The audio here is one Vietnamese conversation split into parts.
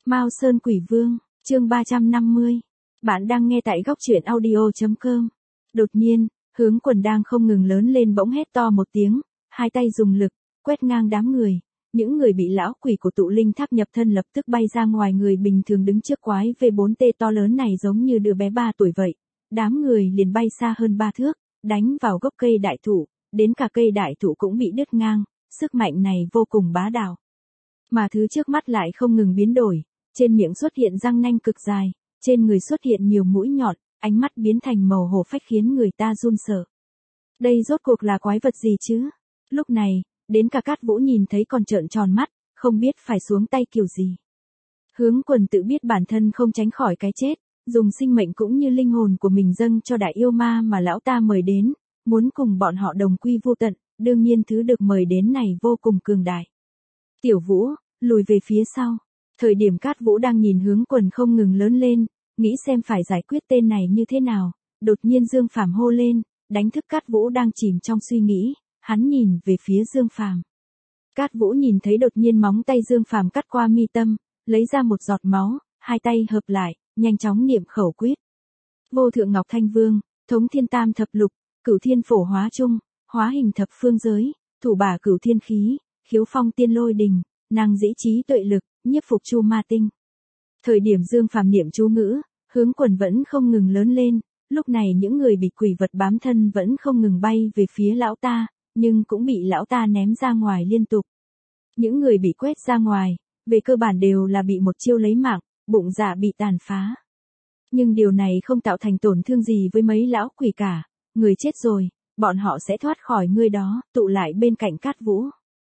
Mao Sơn Quỷ Vương, chương 350. Bạn đang nghe tại góc truyện audio.com. Đột nhiên, Hướng Quần đang không ngừng lớn lên bỗng hét to một tiếng, hai tay dùng lực, quét ngang đám người. Những người bị lão quỷ của tụ linh tháp nhập thân lập tức bay ra ngoài, người bình thường đứng trước quái V4T to lớn này giống như đứa bé 3 tuổi vậy. Đám người liền bay xa hơn 3 thước, đánh vào gốc cây đại thụ, đến cả cây đại thụ cũng bị đứt ngang, sức mạnh này vô cùng bá đạo. Mà thứ trước mắt lại không ngừng biến đổi, trên miệng xuất hiện răng nanh cực dài, trên người xuất hiện nhiều mũi nhọn, ánh mắt biến thành màu hổ phách khiến người ta run sợ. Đây rốt cuộc là quái vật gì chứ? Lúc này, đến cả Cát Vũ nhìn thấy còn trợn tròn mắt, không biết phải xuống tay kiểu gì. Hướng Quần tự biết bản thân không tránh khỏi cái chết, dùng sinh mệnh cũng như linh hồn của mình dâng cho đại yêu ma mà lão ta mời đến, muốn cùng bọn họ đồng quy vô tận, đương nhiên thứ được mời đến này vô cùng cường đại. Tiểu Vũ, lùi về phía sau. Thời điểm Cát Vũ đang nhìn Hướng Quần không ngừng lớn lên, nghĩ xem phải giải quyết tên này như thế nào, đột nhiên Dương Phàm hô lên, đánh thức Cát Vũ đang chìm trong suy nghĩ, hắn nhìn về phía Dương Phàm. Cát Vũ nhìn thấy đột nhiên móng tay Dương Phàm cắt qua mi tâm, lấy ra một giọt máu, hai tay hợp lại, nhanh chóng niệm khẩu quyết. Vô thượng Ngọc Thanh Vương, thống thiên tam thập lục, cửu thiên phổ hóa trung, hóa hình thập phương giới, thủ bả cửu thiên khí, khiếu phong tiên lôi đình, năng dĩ trí tuệ lực, nhiếp phục chu ma tinh. Thời điểm Dương Phàm niệm chú ngữ, Hướng Quần vẫn không ngừng lớn lên, lúc này những người bị quỷ vật bám thân vẫn không ngừng bay về phía lão ta, nhưng cũng bị lão ta ném ra ngoài liên tục. Những người bị quét ra ngoài, về cơ bản đều là bị một chiêu lấy mạng, bụng dạ bị tàn phá. Nhưng điều này không tạo thành tổn thương gì với mấy lão quỷ cả, người chết rồi, bọn họ sẽ thoát khỏi người đó, tụ lại bên cạnh Cát Vũ.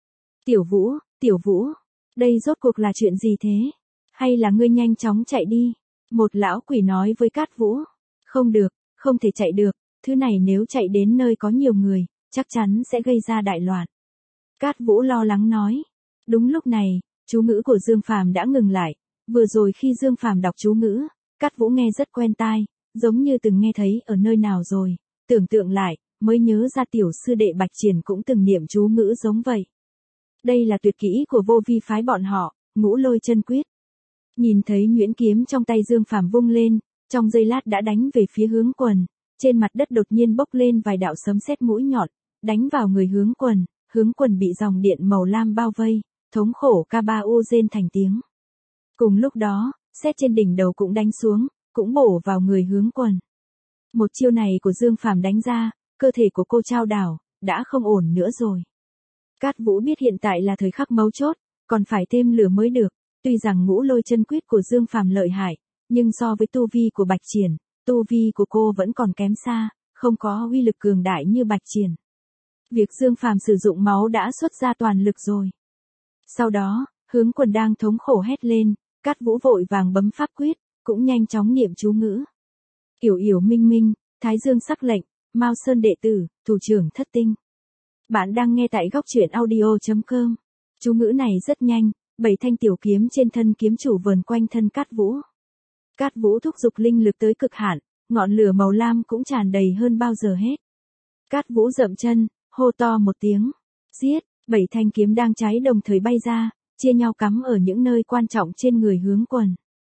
Tiểu Vũ, đây rốt cuộc là chuyện gì thế? Hay là ngươi nhanh chóng chạy đi? Một lão quỷ nói với Cát Vũ. Không được, không thể chạy được, thứ này nếu chạy đến nơi có nhiều người, chắc chắn sẽ gây ra đại loạn. Cát Vũ lo lắng nói. Đúng lúc này, chú ngữ của Dương Phàm đã ngừng lại, vừa rồi khi Dương Phàm đọc chú ngữ, Cát Vũ nghe rất quen tai, giống như từng nghe thấy ở nơi nào rồi, tưởng tượng lại, mới nhớ ra tiểu sư đệ Bạch Triển cũng từng niệm chú ngữ giống vậy. Đây là tuyệt kỹ của vô vi phái bọn họ, Ngũ Lôi Chân Quyết. Nhìn thấy nhuyễn kiếm trong tay Dương Phàm vung lên, trong giây lát đã đánh về phía Hướng Quần, trên mặt đất đột nhiên bốc lên vài đạo sấm sét mũi nhọn, đánh vào người Hướng Quần bị dòng điện màu lam bao vây, thống khổ ca ba u rên thành tiếng. Cùng lúc đó, sét trên đỉnh đầu cũng đánh xuống, cũng bổ vào người Hướng Quần. Một chiêu này của Dương Phàm đánh ra, cơ thể của cô trao đảo, đã không ổn nữa rồi. Cát Vũ biết hiện tại là thời khắc mấu chốt, còn phải thêm lửa mới được, tuy rằng Ngũ Lôi Chân Quyết của Dương Phàm lợi hại, nhưng so với tu vi của Bạch Triển, tu vi của cô vẫn còn kém xa, không có uy lực cường đại như Bạch Triển. Việc Dương Phàm sử dụng máu đã xuất ra toàn lực rồi. Sau đó, Hướng Quần đang thống khổ hét lên, Cát Vũ vội vàng bấm pháp quyết, cũng nhanh chóng niệm chú ngữ. Yểu yểu minh minh, Thái Dương sắc lệnh, Mao Sơn đệ tử, thủ trưởng thất tinh. Bạn đang nghe tại góc truyện audio.com. Chú ngữ này rất nhanh, 7 thanh tiểu kiếm trên thân kiếm chủ vờn quanh thân Cát Vũ. Cát Vũ thúc giục linh lực tới cực hạn, ngọn lửa màu lam cũng tràn đầy hơn bao giờ hết. Cát Vũ dậm chân, hô to một tiếng, giết, 7 thanh kiếm đang cháy đồng thời bay ra, chia nhau cắm ở những nơi quan trọng trên người Hướng Quần.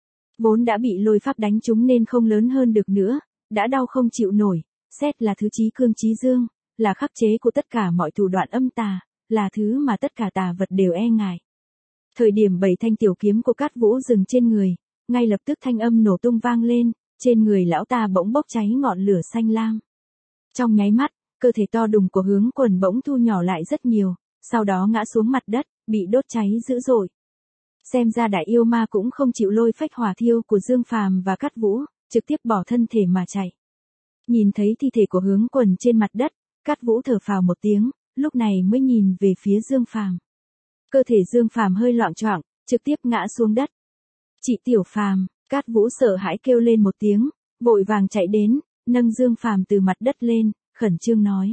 Vốn đã bị lôi pháp đánh trúng nên không lớn hơn được nữa, đã đau không chịu nổi, sét là thứ chí cương chí dương, là khắc chế của tất cả mọi thủ đoạn âm tà, là thứ mà tất cả tà vật đều e ngại. Thời điểm 7 thanh tiểu kiếm của Cát Vũ dừng trên người, ngay lập tức thanh âm nổ tung vang lên, trên người lão ta bỗng bốc cháy ngọn lửa xanh lam. Trong nháy mắt, cơ thể to đùng của Hướng Quần bỗng thu nhỏ lại rất nhiều, sau đó ngã xuống mặt đất, bị đốt cháy dữ dội. Xem ra đại yêu ma cũng không chịu lôi phách hỏa thiêu của Dương Phàm và Cát Vũ, trực tiếp bỏ thân thể mà chạy. Nhìn thấy thi thể của Hướng Quần trên mặt đất, Cát Vũ thở phào một tiếng, lúc này mới nhìn về phía Dương Phàm. Cơ thể Dương Phàm hơi loạng choạng, trực tiếp ngã xuống đất. Chị Tiểu Phàm, Cát Vũ sợ hãi kêu lên một tiếng, vội vàng chạy đến, nâng Dương Phàm từ mặt đất lên, khẩn trương nói.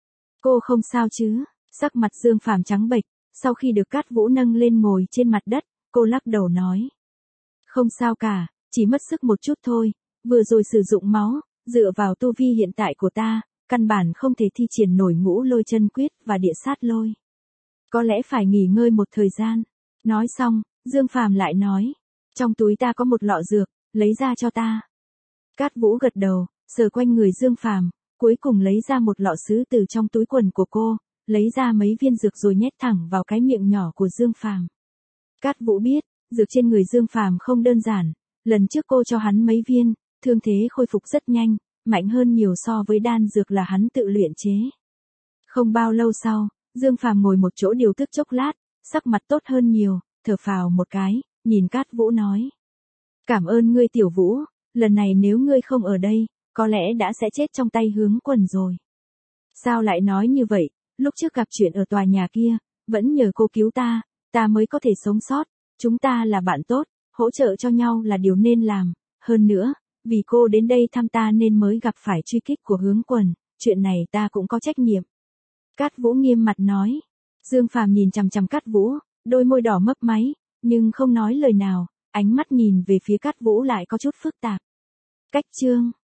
Cô không sao chứ? Sắc mặt Dương Phàm trắng bệch, sau khi được Cát Vũ nâng lên ngồi trên mặt đất, cô lắc đầu nói. Không sao cả, chỉ mất sức một chút thôi, vừa rồi sử dụng máu, dựa vào tu vi hiện tại của ta, căn bản không thể thi triển nổi Ngũ Lôi Chân Quyết và địa sát lôi. Có lẽ phải nghỉ ngơi một thời gian. Nói xong, Dương Phàm lại nói. Trong túi ta có một lọ dược, lấy ra cho ta. Cát Vũ gật đầu, sờ quanh người Dương Phàm, cuối cùng lấy ra một lọ sứ từ trong túi quần của cô, lấy ra mấy viên dược rồi nhét thẳng vào cái miệng nhỏ của Dương Phàm. Cát Vũ biết, dược trên người Dương Phàm không đơn giản, lần trước cô cho hắn mấy viên, thương thế khôi phục rất nhanh, mạnh hơn nhiều so với đan dược là hắn tự luyện chế. Không bao lâu sau, Dương Phàm ngồi một chỗ điều tức chốc lát, sắc mặt tốt hơn nhiều, thở phào một cái, nhìn Cát Vũ nói. Cảm ơn ngươi Tiểu Vũ, lần này nếu ngươi không ở đây, có lẽ đã sẽ chết trong tay Hướng Quần rồi. Sao lại nói như vậy, lúc trước gặp chuyện ở tòa nhà kia, vẫn nhờ cô cứu ta mới có thể sống sót, chúng ta là bạn tốt, hỗ trợ cho nhau là điều nên làm, hơn nữa, vì cô đến đây thăm ta nên mới gặp phải truy kích của Hướng Quần, chuyện này ta cũng có trách nhiệm. Cát Vũ nghiêm mặt nói. Dương Phàm nhìn chằm chằm Cát Vũ, đôi môi đỏ mấp máy, nhưng không nói lời nào, ánh mắt nhìn về phía Cát Vũ lại có chút phức tạp. Cách chương